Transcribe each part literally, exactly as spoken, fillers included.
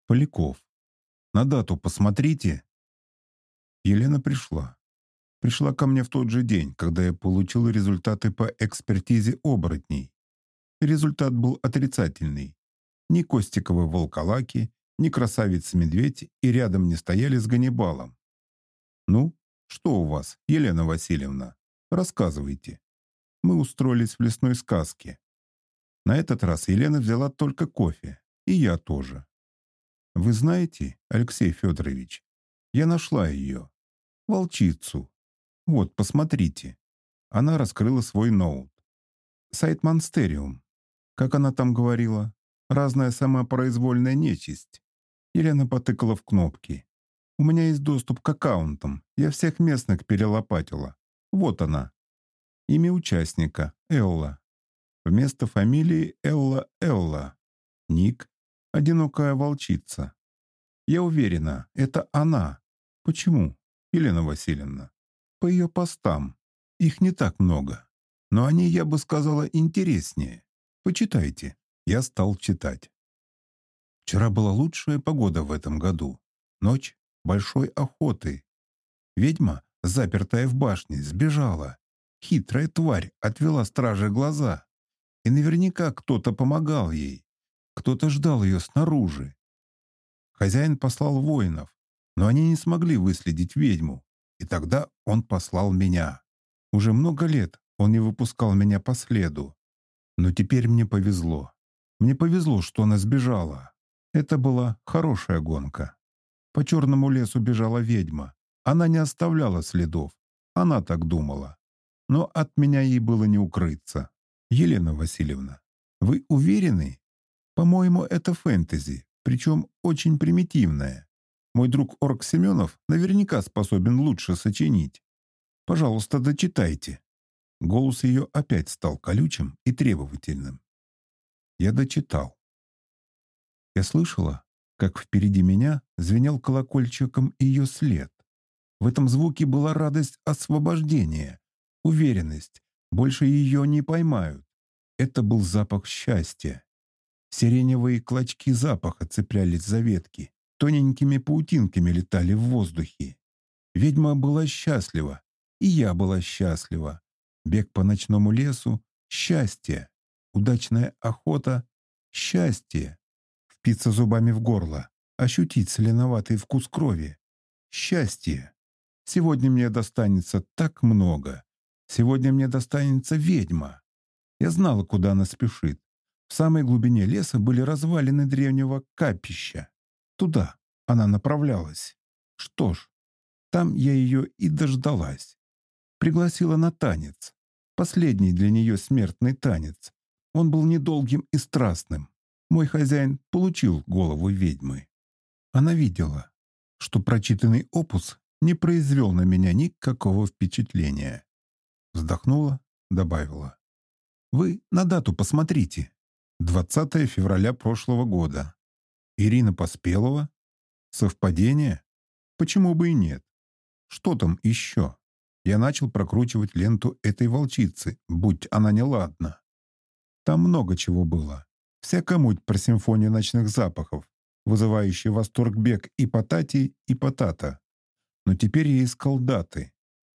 Поляков. На дату посмотрите. Елена пришла. Пришла ко мне в тот же день, когда я получил результаты по экспертизе оборотней. Результат был отрицательный. Ни Костиковой волколаки, ни красавицы-медведь и рядом не стояли с Ганнибалом. «Ну, что у вас, Елена Васильевна? Рассказывайте». Мы устроились в лесной сказке. На этот раз Елена взяла только кофе, и я тоже. «Вы знаете, Алексей Федорович, я нашла ее, волчицу. Вот, посмотрите». Она раскрыла свой ноут. Сайт Монстериум. Как она там говорила? Разная самопроизвольная нечисть. Елена потыкала в кнопки. У меня есть доступ к аккаунтам. Я всех местных перелопатила. Вот она. Имя участника. Элла. Вместо фамилии Элла Элла. Ник. Одинокая волчица. Я уверена, это она. Почему, Елена Васильевна? По ее постам. Их не так много. Но они, я бы сказала, интереснее. Почитайте. Я стал читать. Вчера была лучшая погода в этом году. Ночь большой охоты. Ведьма, запертая в башне, сбежала. Хитрая тварь отвела страже глаза. И наверняка кто-то помогал ей. Кто-то ждал ее снаружи. Хозяин послал воинов, но они не смогли выследить ведьму. И тогда он послал меня. Уже много лет он не выпускал меня по следу. Но теперь мне повезло. Мне повезло, что она сбежала. Это была хорошая гонка. По черному лесу бежала ведьма. Она не оставляла следов. Она так думала. Но от меня ей было не укрыться. Елена Васильевна, вы уверены? По-моему, это фэнтези, причем очень примитивное. Мой друг Орк Семенов наверняка способен лучше сочинить. Пожалуйста, дочитайте. Голос ее опять стал колючим и требовательным. Я дочитал. Я слышала, как впереди меня звенел колокольчиком ее след. В этом звуке была радость освобождения, уверенность, больше ее не поймают. Это был запах счастья. Сиреневые клочки запаха цеплялись за ветки, тоненькими паутинками летали в воздухе. Ведьма была счастлива, и я была счастлива. Бег по ночному лесу — счастье. Удачная охота — счастье. Впиться зубами в горло, ощутить соленоватый вкус крови — счастье. Сегодня мне достанется так много. Сегодня мне достанется ведьма. Я знала, куда она спешит. В самой глубине леса были развалины древнего капища. Туда она направлялась. Что ж, там я ее и дождалась. Пригласила на танец. Последний для нее смертный танец. Он был недолгим и страстным. Мой хозяин получил голову ведьмы. Она видела, что прочитанный опус не произвел на меня никакого впечатления. Вздохнула, добавила. Вы на дату посмотрите. двадцатое февраля прошлого года. Ирина Поспелова? Совпадение? Почему бы и нет? Что там еще? Я начал прокручивать ленту этой волчицы, будь она неладна. Там много чего было. Всякая муть про симфонию ночных запахов, вызывающий восторг бег и Потати, и Потата. Но теперь я искал даты.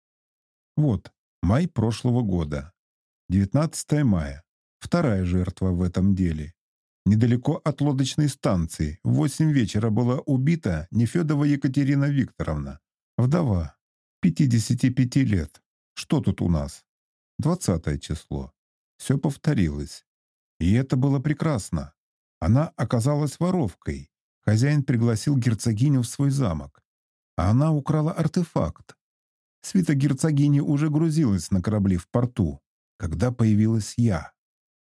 Вот, май прошлого года. девятнадцатое мая. Вторая жертва в этом деле. Недалеко от лодочной станции в восемь вечера была убита Нефедова Екатерина Викторовна, вдова, пятидесяти пяти лет. Что тут у нас? Двадцатое число. Все повторилось. И это было прекрасно. Она оказалась воровкой. Хозяин пригласил герцогиню в свой замок. А она украла артефакт. Свита герцогини уже грузилась на корабли в порту, когда появилась я.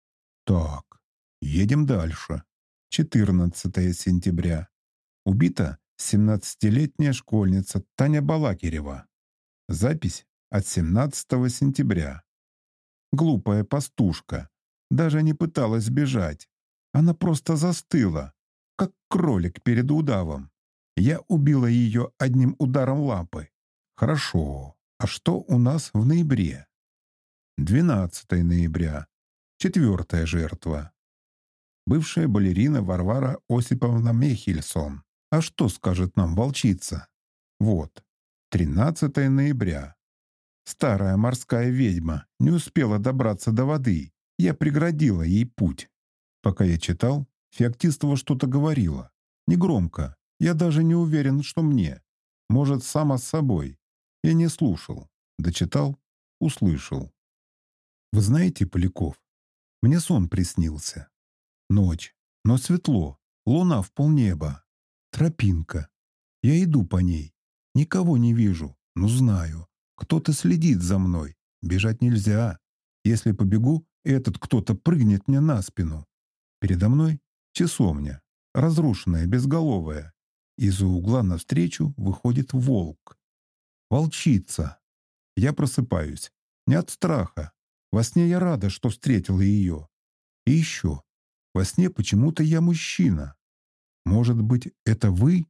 Так, едем дальше. четырнадцатое сентября. Убита семнадцатилетняя школьница Таня Балакирева. Запись от семнадцатого сентября. Глупая пастушка. Даже не пыталась бежать. Она просто застыла, как кролик перед удавом. Я убила ее одним ударом лапы. Хорошо. А что у нас в ноябре? двенадцатое ноября. Четвертая жертва. бывшая балерина Варвара Осиповна Мехельсон. А что скажет нам волчица? Вот, тринадцатое ноября. Старая морская ведьма не успела добраться до воды. Я преградила ей путь. Пока я читал, Феоктистова что-то говорила. Негромко. Я даже не уверен, что мне. Может, сама с собой. Я не слушал. Дочитал, услышал. Вы знаете, Поляков, мне сон приснился. Ночь, но светло, луна в полнеба. Тропинка. Я иду по ней. Никого не вижу, но знаю. Кто-то следит за мной. Бежать нельзя. Если побегу, этот кто-то прыгнет мне на спину. Передо мной часовня, разрушенная, безголовая. Из-за угла навстречу выходит волк. Волчица. Я просыпаюсь. Не от страха. Во сне я рада, что встретила ее. И еще. Во сне почему-то я мужчина. Может быть, это вы?